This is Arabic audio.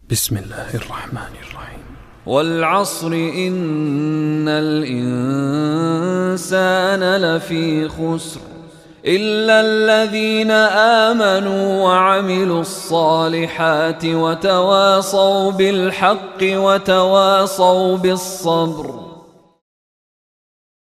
بسم الله الرحمن الرحيم. والعصر إن الإنسان لفي خسر إلا الذين آمنوا وعملوا الصالحات وتواصوا بالحق وتواصوا بالصبر.